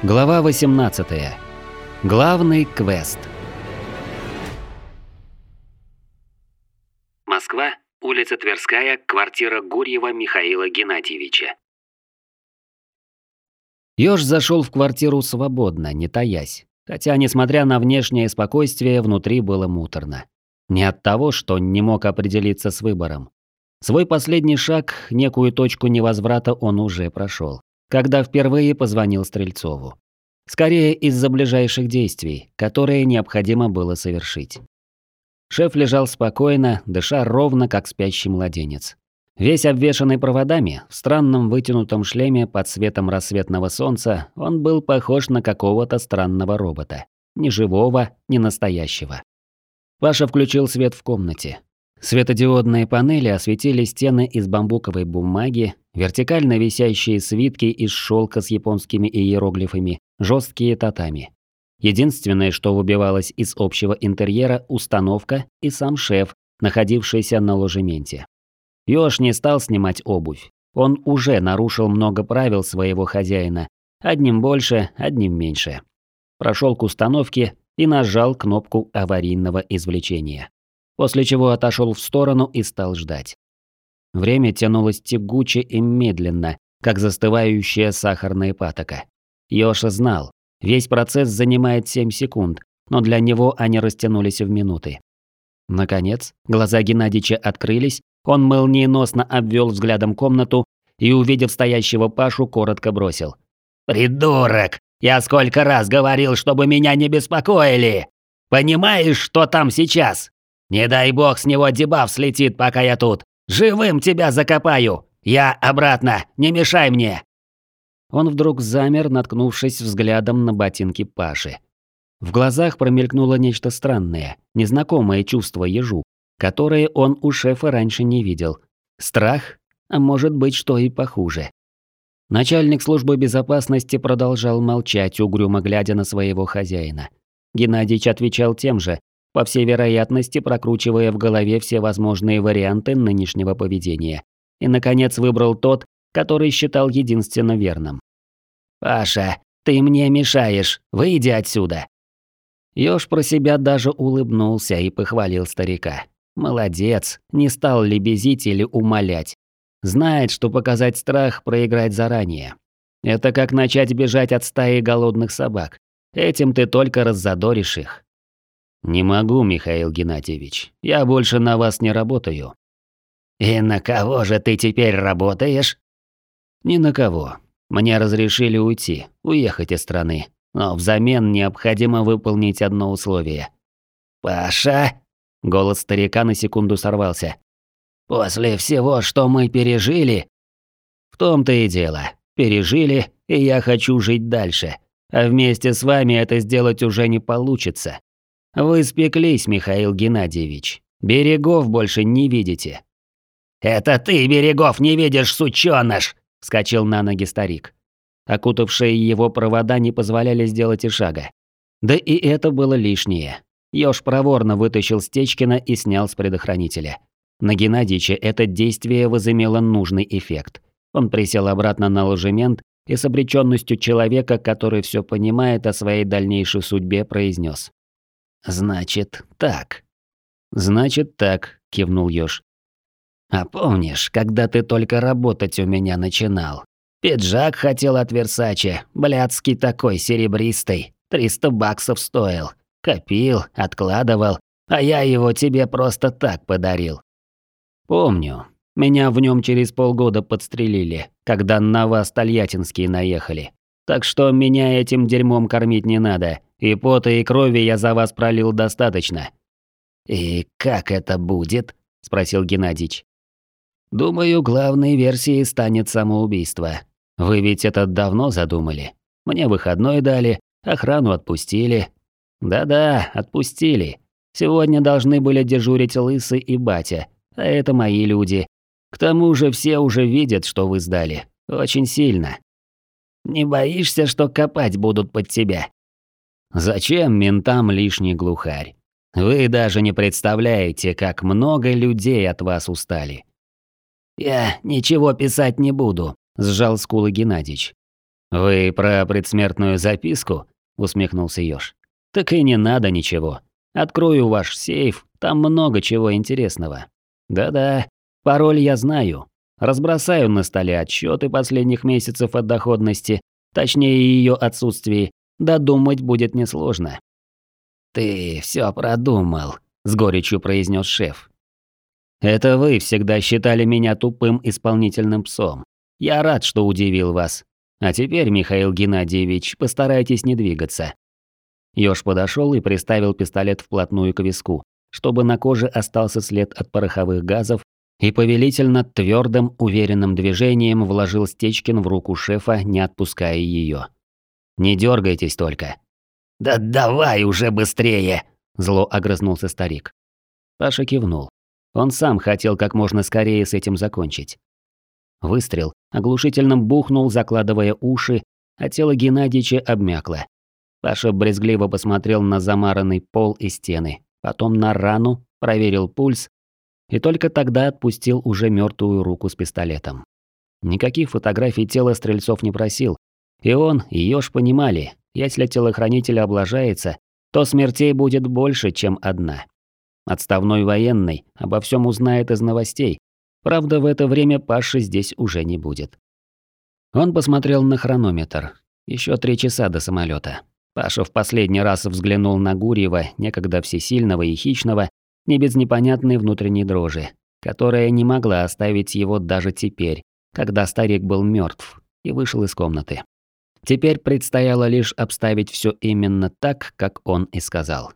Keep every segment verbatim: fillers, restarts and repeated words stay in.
Глава восемнадцатая. Главный квест. Москва, улица Тверская, квартира Гурьева Михаила Геннадьевича. Ёж зашел в квартиру свободно, не таясь. Хотя, несмотря на внешнее спокойствие, внутри было муторно. Не от того, что не мог определиться с выбором. Свой последний шаг, некую точку невозврата он уже прошел, когда впервые позвонил Стрельцову. Скорее из-за ближайших действий, которые необходимо было совершить. Шеф лежал спокойно, дыша ровно, как спящий младенец. Весь обвешанный проводами, в странном вытянутом шлеме под светом рассветного солнца, он был похож на какого-то странного робота. Ни живого, ни настоящего. Паша включил свет в комнате. Светодиодные панели осветили стены из бамбуковой бумаги, вертикально висящие свитки из шелка с японскими иероглифами, жесткие татами. Единственное, что выбивалось из общего интерьера – установка и сам шеф, находившийся на ложементе. Ёж не стал снимать обувь. Он уже нарушил много правил своего хозяина. Одним больше, одним меньше. Прошел к установке и нажал кнопку аварийного извлечения. После чего отошел в сторону и стал ждать. Время тянулось тягуче и медленно, как застывающая сахарная патока. Ёж знал, весь процесс занимает семь секунд, но для него они растянулись в минуты. Наконец, глаза Геннадича открылись, он молниеносно обвел взглядом комнату и, увидев стоящего Пашу, коротко бросил: «Придурок! Я сколько раз говорил, чтобы меня не беспокоили! Понимаешь, что там сейчас? Не дай бог с него дебаф слетит, пока я тут! Живым тебя закопаю! Я обратно! Не мешай мне!» Он вдруг замер, наткнувшись взглядом на ботинки Паши. В глазах промелькнуло нечто странное, незнакомое чувство ежу, которое он у шефа раньше не видел. Страх, а может быть, что и похуже. Начальник службы безопасности продолжал молчать, угрюмо глядя на своего хозяина. Геннадьич отвечал тем же, по всей вероятности прокручивая в голове все возможные варианты нынешнего поведения. И, наконец, выбрал тот, который считал единственно верным. «Паша, ты мне мешаешь, выйди отсюда!» Ёж про себя даже улыбнулся и похвалил старика. Молодец, не стал лебезить или умолять. Знает, что показать страх, проиграть заранее. Это как начать бежать от стаи голодных собак. Этим ты только раззадоришь их. «Не могу, Михаил Геннадьевич. Я больше на вас не работаю». «И на кого же ты теперь работаешь?» «Ни на кого. Мне разрешили уйти, уехать из страны. Но взамен необходимо выполнить одно условие». «Паша?» – голос старика на секунду сорвался. «После всего, что мы пережили...» «В том-то и дело. Пережили, и я хочу жить дальше. А вместе с вами это сделать уже не получится. Вы спеклись, Михаил Геннадьевич. Берегов больше не видите». «Это ты берегов не видишь, сучёныш!» – вскочил на ноги старик. Окутавшие его провода не позволяли сделать и шага. Да и это было лишнее. Ёж проворно вытащил Стечкина и снял с предохранителя. На Геннадьича это действие возымело нужный эффект. Он присел обратно на ложемент и с обречённостью человека, который всё понимает о своей дальнейшей судьбе, произнёс: «Значит, так». «Значит, так», – кивнул Ёж. «А помнишь, когда ты только работать у меня начинал? Пиджак хотел от Версаче, блядский такой, серебристый, триста баксов стоил. Копил, откладывал, а я его тебе просто так подарил». «Помню. Меня в нем через полгода подстрелили, когда на вас тольяттинские наехали. Так что меня этим дерьмом кормить не надо, и пота и крови я за вас пролил достаточно». «И как это будет?» – спросил Геннадьич. «Думаю, главной версией станет самоубийство. Вы ведь это давно задумали. Мне выходной дали, охрану отпустили». «Да-да, отпустили. Сегодня должны были дежурить Лысый и Батя, а это мои люди. К тому же все уже видят, что вы сдали. Очень сильно». «Не боишься, что копать будут под тебя?» «Зачем ментам лишний глухарь? Вы даже не представляете, как много людей от вас устали». «Я ничего писать не буду», – сжал скулы Геннадьич. «Вы про предсмертную записку?» – усмехнулся Ёж. «Так и не надо ничего. Открою ваш сейф, там много чего интересного. Да-да, пароль я знаю. Разбросаю на столе отчеты последних месяцев от доходности, точнее ее отсутствии. Додумать будет несложно». «Ты все продумал», – с горечью произнес шеф. «Это вы всегда считали меня тупым исполнительным псом. Я рад, что удивил вас. А теперь, Михаил Геннадьевич, постарайтесь не двигаться». Ёж подошел и приставил пистолет вплотную к виску, чтобы на коже остался след от пороховых газов, и повелительно твердым, уверенным движением вложил Стечкин в руку шефа, не отпуская ее. «Не дергайтесь только». «Да давай уже быстрее!» – зло огрызнулся старик. Паша кивнул. Он сам хотел как можно скорее с этим закончить. Выстрел оглушительно бухнул, закладывая уши, а тело Геннадьича обмякло. Паша брезгливо посмотрел на замаранный пол и стены, потом на рану, проверил пульс и только тогда отпустил уже мертвую руку с пистолетом. Никаких фотографий тела Стрельцов не просил, и он, и Ёж понимали, если телохранитель облажается, то смертей будет больше, чем одна. Отставной военный обо всем узнает из новостей. Правда, в это время Паши здесь уже не будет. Он посмотрел на хронометр. Еще три часа до самолета. Паша в последний раз взглянул на Гурьева, некогда всесильного и хищного, не без непонятной внутренней дрожи, которая не могла оставить его даже теперь, когда старик был мертв, и вышел из комнаты. Теперь предстояло лишь обставить все именно так, как он и сказал.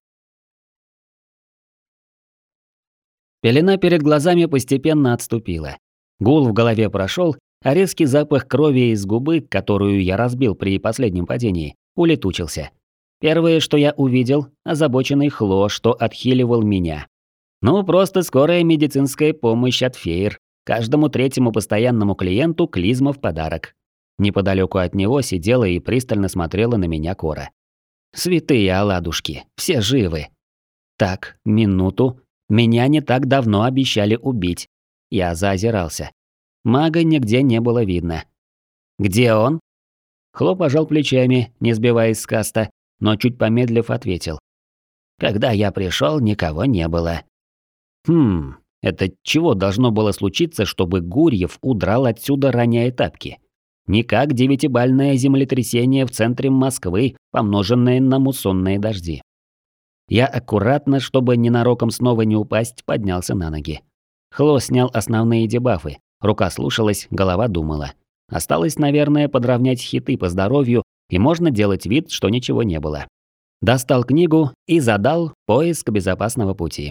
Пелена перед глазами постепенно отступила. Гул в голове прошел, а резкий запах крови из губы, которую я разбил при последнем падении, улетучился. Первое, что я увидел, озабоченный Хло, что отхиливал меня. Ну, просто скорая медицинская помощь от Фейр. Каждому третьему постоянному клиенту клизма в подарок. Неподалеку от него сидела и пристально смотрела на меня Кора. Святые оладушки, все живы. Так, минуту. Меня не так давно обещали убить. Я заозирался. Мага нигде не было видно. «Где он?» Хло пожал плечами, не сбиваясь с каста, но чуть помедлив ответил. «Когда я пришел, никого не было». Хм, это чего должно было случиться, чтобы Гурьев удрал отсюда, роняя тапки? Никак девятибальное землетрясение в центре Москвы, помноженное на муссонные дожди. Я аккуратно, чтобы ненароком снова не упасть, поднялся на ноги. Хло снял основные дебафы, рука слушалась, голова думала. Осталось, наверное, подровнять хиты по здоровью, и можно делать вид, что ничего не было. Достал книгу и задал поиск безопасного пути.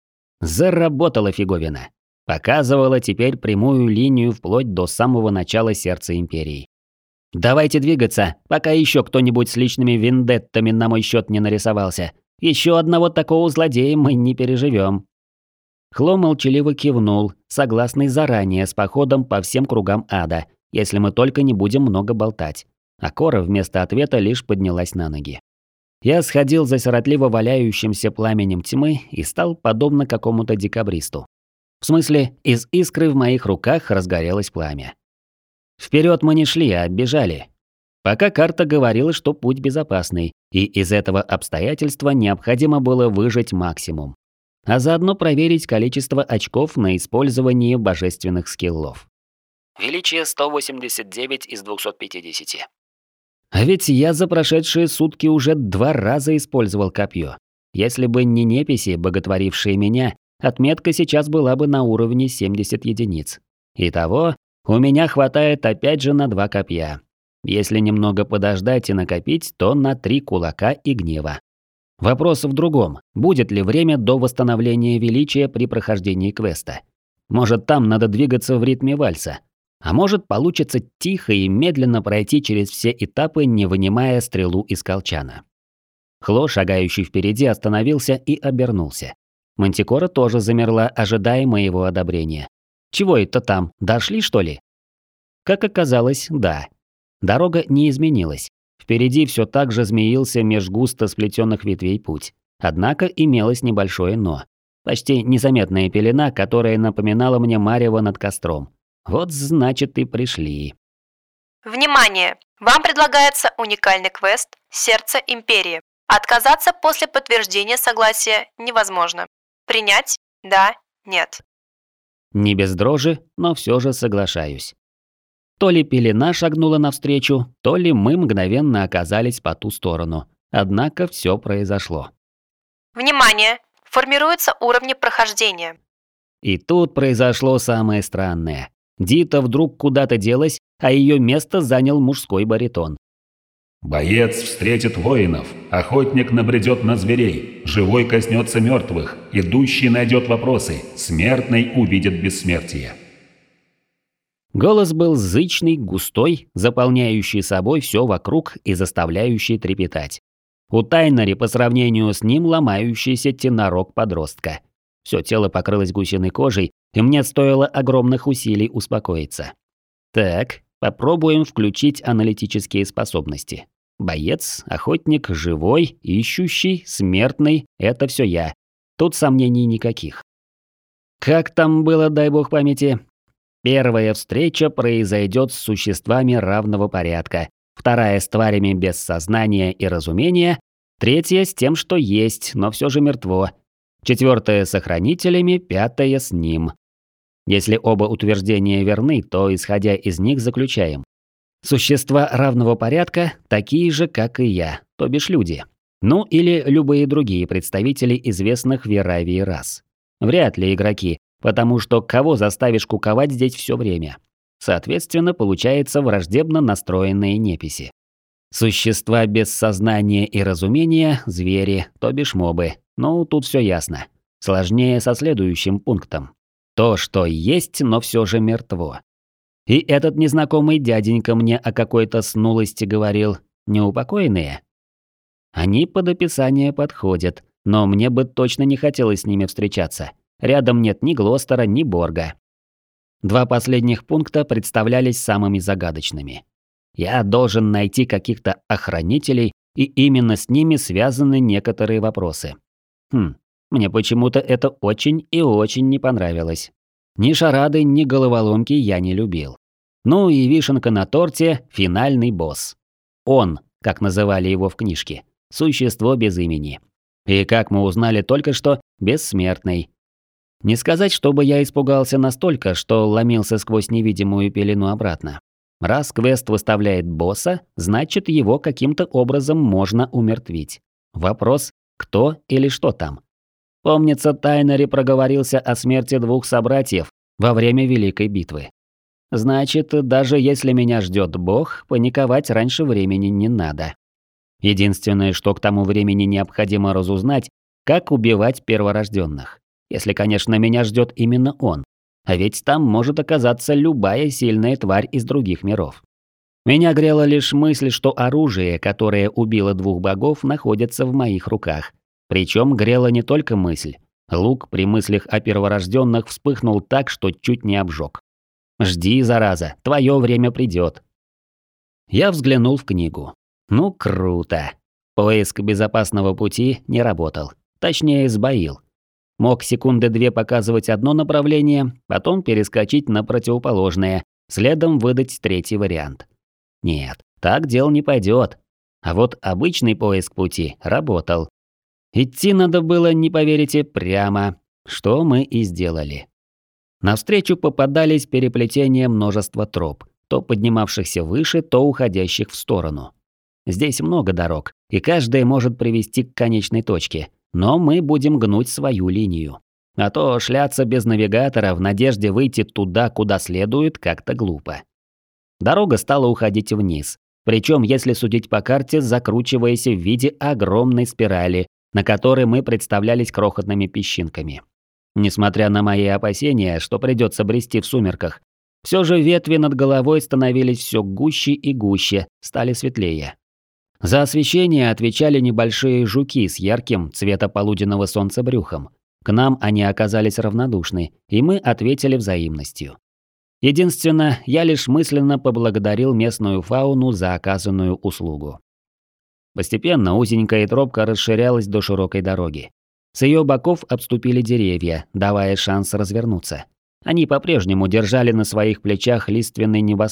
Заработала фиговина. Показывала теперь прямую линию вплоть до самого начала сердца Империи. «Давайте двигаться, пока еще кто-нибудь с личными вендеттами на мой счет не нарисовался. Еще одного такого злодея мы не переживем». Хло молчаливо кивнул, согласный заранее с походом по всем кругам ада, если мы только не будем много болтать. А Кора вместо ответа лишь поднялась на ноги. Я сходил за сиротливо валяющимся пламенем тьмы и стал подобно какому-то декабристу. В смысле, из искры в моих руках разгорелось пламя. Вперед мы не шли, а бежали. Пока карта говорила, что путь безопасный, и из этого обстоятельства необходимо было выжать максимум. А заодно проверить количество очков на использование божественных скиллов. Величие сто восемьдесят девять из двухсот пятидесяти. А ведь я за прошедшие сутки уже два раза использовал копье. Если бы не неписи, боготворившие меня, отметка сейчас была бы на уровне семьдесят единиц. Итого, у меня хватает опять же на два копья. Если немного подождать и накопить, то на три кулака и гнева. Вопрос в другом. Будет ли время до восстановления величия при прохождении квеста? Может, там надо двигаться в ритме вальса? А может, получится тихо и медленно пройти через все этапы, не вынимая стрелу из колчана. Хло, шагающий впереди, остановился и обернулся. Мантикора тоже замерла, ожидая моего одобрения. Чего это там, дошли, что ли? Как оказалось, да. Дорога не изменилась. Впереди все так же змеился меж густо сплетенных ветвей путь. Однако имелось небольшое «но». Почти незаметная пелена, которая напоминала мне марево над костром. Вот значит и пришли. Внимание! Вам предлагается уникальный квест «Сердце Империи». Отказаться после подтверждения согласия невозможно. Принять? Да, нет. Не без дрожи, но все же соглашаюсь. То ли пелена шагнула навстречу, то ли мы мгновенно оказались по ту сторону. Однако все произошло. Внимание! Формируются уровни прохождения. И тут произошло самое странное. Дита вдруг куда-то делась, а ее место занял мужской баритон. Боец встретит воинов, охотник набредет на зверей, живой коснется мертвых, идущий найдет вопросы, смертный увидит бессмертие. Голос был зычный, густой, заполняющий собой все вокруг и заставляющий трепетать. У Тайнери по сравнению с ним ломающийся тенорог подростка. Все тело покрылось гусиной кожей, и мне стоило огромных усилий успокоиться. Так, попробуем включить аналитические способности. Боец, охотник, живой, ищущий, смертный – это все я. Тут сомнений никаких. Как там было, дай бог памяти? Первая встреча произойдет с существами равного порядка, вторая с тварями без сознания и разумения, третья с тем, что есть, но все же мертво, четвертая с охранителями, пятая с ним. Если оба утверждения верны, то, исходя из них, заключаем. Существа равного порядка такие же, как и я, то бишь люди. Ну или любые другие представители известных в Еравии рас. Вряд ли игроки, потому что кого заставишь куковать здесь все время? Соответственно, получается враждебно настроенные неписи. Существа без сознания и разумения – звери, то бишь мобы. Ну, тут все ясно. Сложнее со следующим пунктом. То, что есть, но все же мертво. И этот незнакомый дяденька мне о какой-то снулости говорил. Неупокоенные? Они под описание подходят, но мне бы точно не хотелось с ними встречаться. Рядом нет ни Глостера, ни Борга. Два последних пункта представлялись самыми загадочными. Я должен найти каких-то охранителей, и именно с ними связаны некоторые вопросы. Хм, мне почему-то это очень и очень не понравилось. Ни шарады, ни головоломки я не любил. Ну и вишенка на торте – финальный босс. Он, как называли его в книжке, существо без имени. И как мы узнали только что, бессмертный. Не сказать, чтобы я испугался настолько, что ломился сквозь невидимую пелену обратно. Раз квест выставляет босса, значит его каким-то образом можно умертвить. Вопрос, кто или что там. Помнится, Тайнери проговорился о смерти двух собратьев во время Великой битвы. Значит, даже если меня ждет бог, паниковать раньше времени не надо. Единственное, что к тому времени необходимо разузнать, как убивать перворожденных. Если, конечно, меня ждет именно он. А ведь там может оказаться любая сильная тварь из других миров. Меня грела лишь мысль, что оружие, которое убило двух богов, находится в моих руках. Причем грела не только мысль. Лук при мыслях о перворожденных вспыхнул так, что чуть не обжег. «Жди, зараза, твое время придет». Я взглянул в книгу. Ну, круто. Поиск безопасного пути не работал. Точнее, сбоил. Мог секунды две показывать одно направление, потом перескочить на противоположное, следом выдать третий вариант. Нет, так дело не пойдет. А вот обычный поиск пути работал. Идти надо было, не поверите, прямо, что мы и сделали. Навстречу попадались переплетения множества троп, то поднимавшихся выше, то уходящих в сторону. Здесь много дорог, и каждая может привести к конечной точке, но мы будем гнуть свою линию. А то шляться без навигатора в надежде выйти туда, куда следует, как-то глупо. Дорога стала уходить вниз, причем, если судить по карте, закручиваясь в виде огромной спирали, на которой мы представлялись крохотными песчинками. Несмотря на мои опасения, что придется брести в сумерках, все же ветви над головой становились все гуще и гуще, стали светлее. За освещение отвечали небольшие жуки с ярким цвета полуденного солнца брюхом. К нам они оказались равнодушны, и мы ответили взаимностью. Единственное, я лишь мысленно поблагодарил местную фауну за оказанную услугу. Постепенно узенькая тропка расширялась до широкой дороги. С ее боков обступили деревья, давая шанс развернуться. Они по-прежнему держали на своих плечах лиственный небосвод,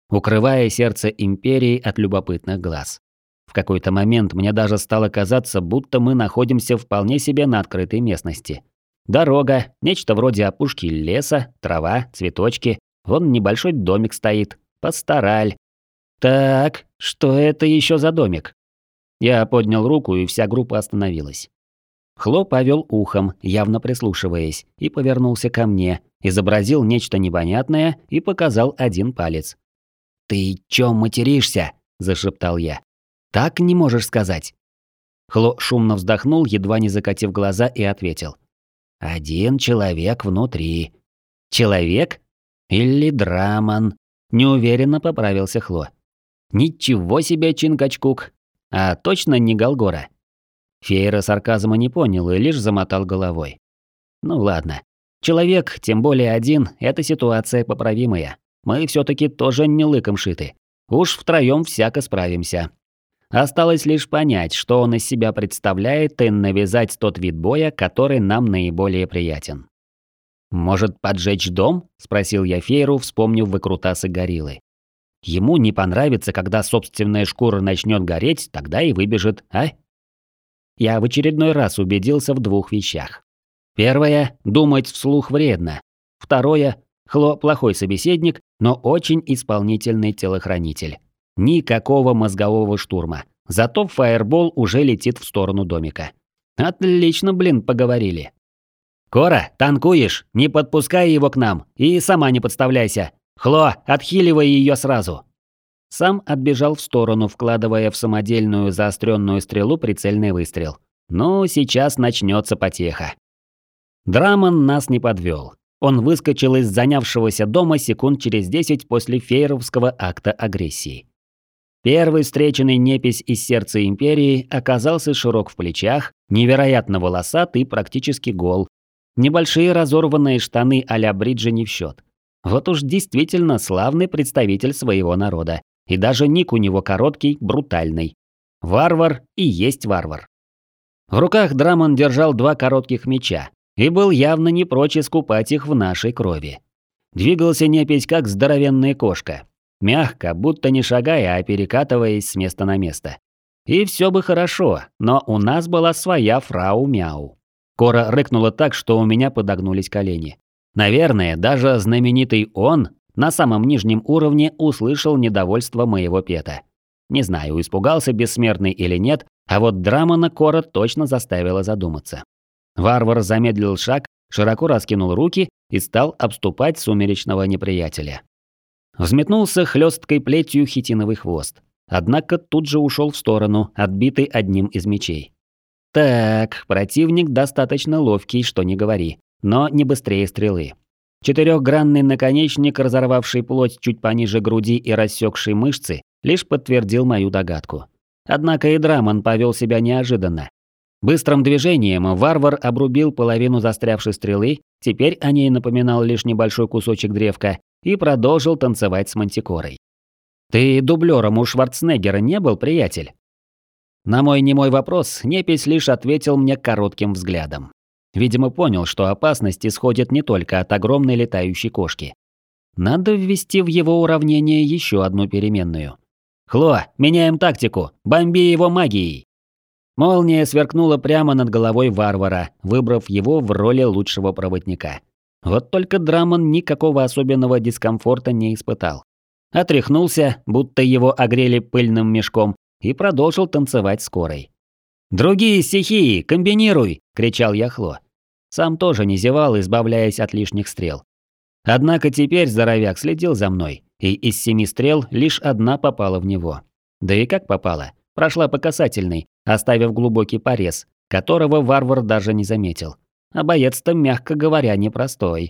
укрывая сердце Империи от любопытных глаз. В какой-то момент мне даже стало казаться, будто мы находимся вполне себе на открытой местности. Дорога, нечто вроде опушки леса, трава, цветочки, вон небольшой домик стоит, пастораль. Так, что это еще за домик? Я поднял руку, и вся группа остановилась. Хло повел ухом, явно прислушиваясь, и повернулся ко мне, изобразил нечто непонятное и показал один палец. «Ты чё материшься?» – зашептал я. «Так не можешь сказать». Хло шумно вздохнул, едва не закатив глаза, и ответил. «Один человек внутри». «Человек? Или Драман?» – неуверенно поправился Хло. «Ничего себе, Чингачгук! А точно не Голгора?» Фейра сарказма не понял и лишь замотал головой. «Ну ладно. Человек, тем более один, это ситуация поправимая. Мы все-таки тоже не лыком шиты. Уж втроем всяко справимся. Осталось лишь понять, что он из себя представляет, и навязать тот вид боя, который нам наиболее приятен». «Может, поджечь дом?» – спросил я Фейру, вспомнив выкрутасы гориллы. «Ему не понравится, когда собственная шкура начнет гореть, тогда и выбежит, а?» Я в очередной раз убедился в двух вещах. Первое – думать вслух вредно. Второе – Хло плохой собеседник, но очень исполнительный телохранитель. Никакого мозгового штурма. Зато фаербол уже летит в сторону домика. Отлично, блин, поговорили. «Кора, танкуешь? Не подпускай его к нам. И сама не подставляйся. Хло, отхиливай ее сразу». Сам отбежал в сторону, вкладывая в самодельную заостренную стрелу прицельный выстрел. Ну, сейчас начнется потеха. Драман нас не подвел. Он выскочил из занявшегося дома секунд через десять после фейровского акта агрессии. Первый встреченный непись из сердца Империи оказался широк в плечах, невероятно волосат и практически гол. Небольшие разорванные штаны а-ля Бриджи не в счет. Вот уж действительно славный представитель своего народа. И даже ник у него короткий, брутальный. Варвар и есть варвар. В руках Драман держал два коротких меча и был явно не прочь искупать их в нашей крови. Двигался непись как здоровенная кошка. Мягко, будто не шагая, а перекатываясь с места на место. И все бы хорошо, но у нас была своя фрау Мяу. Кора рыкнула так, что у меня подогнулись колени. Наверное, даже знаменитый он на самом нижнем уровне услышал недовольство моего пета. Не знаю, испугался бессмертный или нет, а вот Драмана Кора точно заставила задуматься. Варвар замедлил шаг, широко раскинул руки и стал обступать сумеречного неприятеля. Взметнулся хлесткой плетью хитиновый хвост, однако тут же ушел в сторону, отбитый одним из мечей. Так, противник достаточно ловкий, что не говори, но не быстрее стрелы. Четырехгранный наконечник, разорвавший плоть чуть пониже груди и рассекший мышцы, лишь подтвердил мою догадку. Однако и Драман повел себя неожиданно. Быстрым движением варвар обрубил половину застрявшей стрелы, теперь о ней напоминал лишь небольшой кусочек древка, и продолжил танцевать с мантикорой. «Ты дублером у Шварценеггера не был, приятель?» На мой немой вопрос непись лишь ответил мне коротким взглядом. Видимо, понял, что опасность исходит не только от огромной летающей кошки. Надо ввести в его уравнение еще одну переменную. «Хло, меняем тактику, бомби его магией!» Молния сверкнула прямо над головой варвара, выбрав его в роли лучшего проводника. Вот только Драман никакого особенного дискомфорта не испытал. Отряхнулся, будто его огрели пыльным мешком, и продолжил танцевать с Корой. «Другие стихии, комбинируй!» – кричал я Хло. Сам тоже не зевал, избавляясь от лишних стрел. Однако теперь здоровяк следил за мной, и из семи стрел лишь одна попала в него. Да и как попала? Прошла по касательной, оставив глубокий порез, которого варвар даже не заметил. А боец-то, мягко говоря, непростой.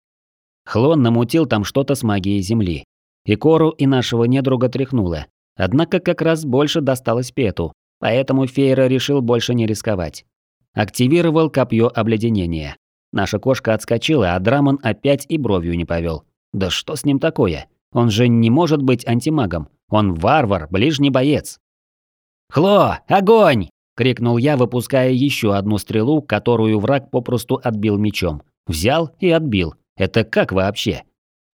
Хлон намутил там что-то с магией земли. И Кору, и нашего недруга тряхнуло. Однако как раз больше досталось Пету, поэтому Фейра решил больше не рисковать. Активировал копье обледенения. Наша кошка отскочила, а Драман опять и бровью не повел. Да что с ним такое? Он же не может быть антимагом. Он варвар, ближний боец. «Хло, огонь!» – крикнул я, выпуская еще одну стрелу, которую враг попросту отбил мечом. Взял и отбил. Это как вообще?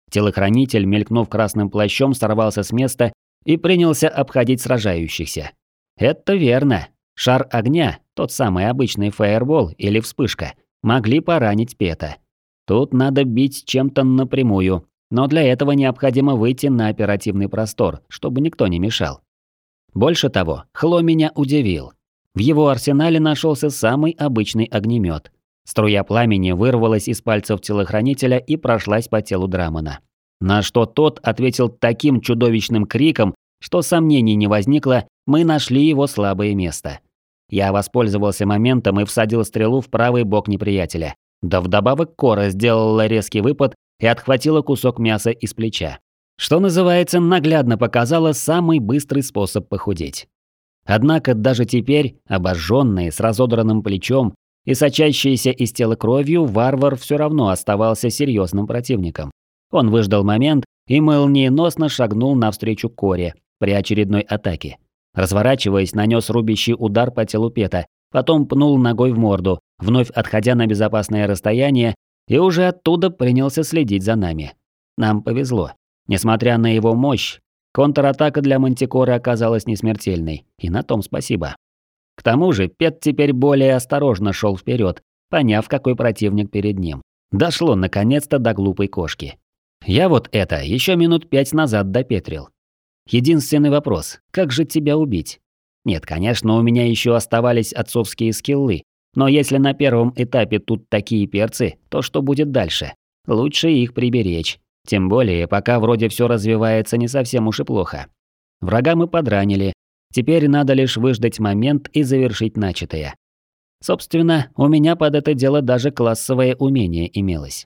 Телохранитель, мелькнув красным плащом, сорвался с места и принялся обходить сражающихся. Это верно. Шар огня, тот самый обычный фаербол или вспышка, могли поранить Пета. Тут надо бить чем-то напрямую, но для этого необходимо выйти на оперативный простор, чтобы никто не мешал. Больше того, Хло меня удивил. В его арсенале нашелся самый обычный огнемет. Струя пламени вырвалась из пальцев телохранителя и прошлась по телу Драмона. На что тот ответил таким чудовищным криком, что сомнений не возникло, мы нашли его слабое место. Я воспользовался моментом и всадил стрелу в правый бок неприятеля. Да вдобавок Кора сделала резкий выпад и отхватила кусок мяса из плеча. Что называется, наглядно показала самый быстрый способ похудеть. Однако даже теперь, обожженный, с разодранным плечом и сочащийся из тела кровью, варвар все равно оставался серьезным противником. Он выждал момент и молниеносно шагнул навстречу Коре при очередной атаке. Разворачиваясь, нанес рубящий удар по телу Пета, потом пнул ногой в морду, вновь отходя на безопасное расстояние, и уже оттуда принялся следить за нами. Нам повезло. Несмотря на его мощь, контратака для Мантикоры оказалась несмертельной, и на том спасибо. К тому же Пет теперь более осторожно шел вперед, поняв, какой противник перед ним. Дошло наконец-то до глупой кошки. Я вот это еще минут пять назад допетрил. Единственный вопрос – как же тебя убить? Нет, конечно, у меня еще оставались отцовские скиллы, но если на первом этапе тут такие перцы, то что будет дальше? Лучше их приберечь. Тем более, пока вроде все развивается не совсем уж и плохо. Врага мы подранили. Теперь надо лишь выждать момент и завершить начатое. Собственно, у меня под это дело даже классовое умение имелось.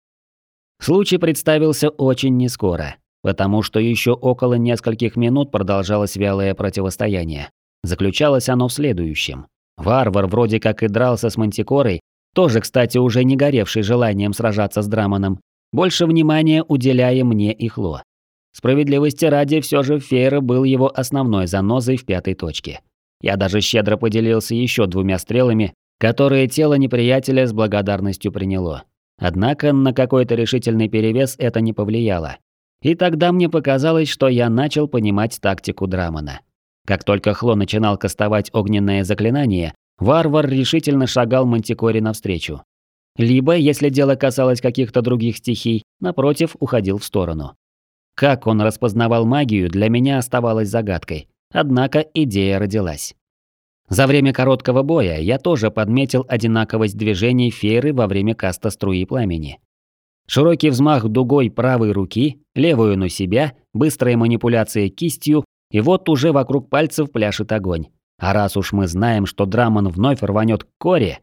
Случай представился очень нескоро, потому что еще около нескольких минут продолжалось вялое противостояние. Заключалось оно в следующем. Варвар вроде как и дрался с Мантикорой, тоже, кстати, уже не горевший желанием сражаться с Драмоном, больше внимания уделяя мне и Хло. Справедливости ради, все же Фейра был его основной занозой в пятой точке. Я даже щедро поделился еще двумя стрелами, которые тело неприятеля с благодарностью приняло. Однако на какой-то решительный перевес это не повлияло. И тогда мне показалось, что я начал понимать тактику Драмона. Как только Хло начинал кастовать огненное заклинание, варвар решительно шагал Мантикоре навстречу. Либо, если дело касалось каких-то других стихий, напротив, уходил в сторону. Как он распознавал магию, для меня оставалось загадкой. Однако идея родилась. За время короткого боя я тоже подметил одинаковость движений Фейры во время каста струи пламени. Широкий взмах дугой правой руки, левую на себя, быстрая манипуляция кистью, и вот уже вокруг пальцев пляшет огонь. А раз уж мы знаем, что Драмон вновь рванет к Коре,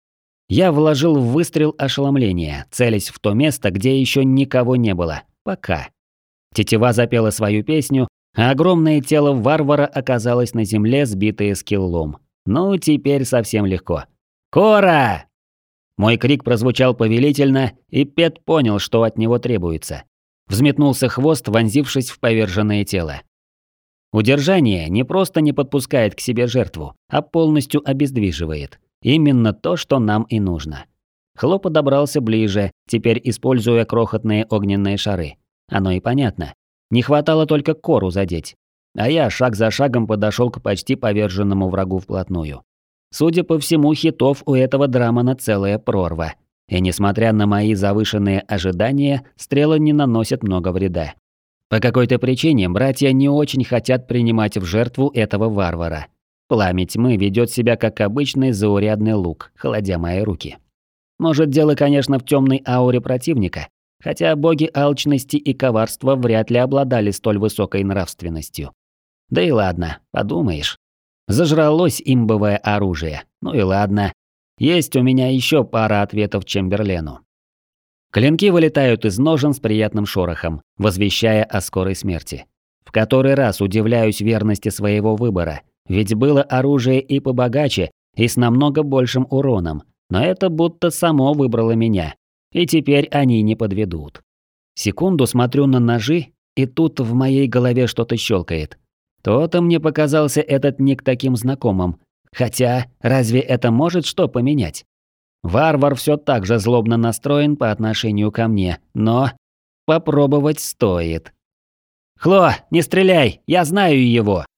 я вложил в выстрел ошеломление, целясь в то место, где еще никого не было. Пока. Тетива запела свою песню, а огромное тело варвара оказалось на земле, сбитое скиллом. Ну, теперь совсем легко. «Кора!» Мой крик прозвучал повелительно, и Пет понял, что от него требуется. Взметнулся хвост, вонзившись в поверженное тело. Удержание не просто не подпускает к себе жертву, а полностью обездвиживает. Именно то, что нам и нужно. Хло подобрался ближе, теперь используя крохотные огненные шары. Оно и понятно. Не хватало только Кору задеть. А я шаг за шагом подошел к почти поверженному врагу вплотную. Судя по всему, хитов у этого Драмона целая прорва. И несмотря на мои завышенные ожидания, стрелы не наносят много вреда. По какой-то причине братья не очень хотят принимать в жертву этого варвара. Пламя тьмы ведет себя как обычный заурядный лук, холодя мои руки. Может, дело, конечно, в темной ауре противника, хотя боги алчности и коварства вряд ли обладали столь высокой нравственностью. Да и ладно, подумаешь. Зажралось имбовое оружие. Ну и ладно. Есть у меня еще пара ответов Чемберлену. Клинки вылетают из ножен с приятным шорохом, возвещая о скорой смерти. В который раз удивляюсь верности своего выбора, ведь было оружие и побогаче, и с намного большим уроном, но это будто само выбрало меня, и теперь они не подведут. Секунду смотрю на ножи, и тут в моей голове что-то щелкает. То-то мне показался этот ник таким знакомым, хотя разве это может что поменять? Варвар все так же злобно настроен по отношению ко мне, но... попробовать стоит. «Хло, не стреляй, я знаю его!»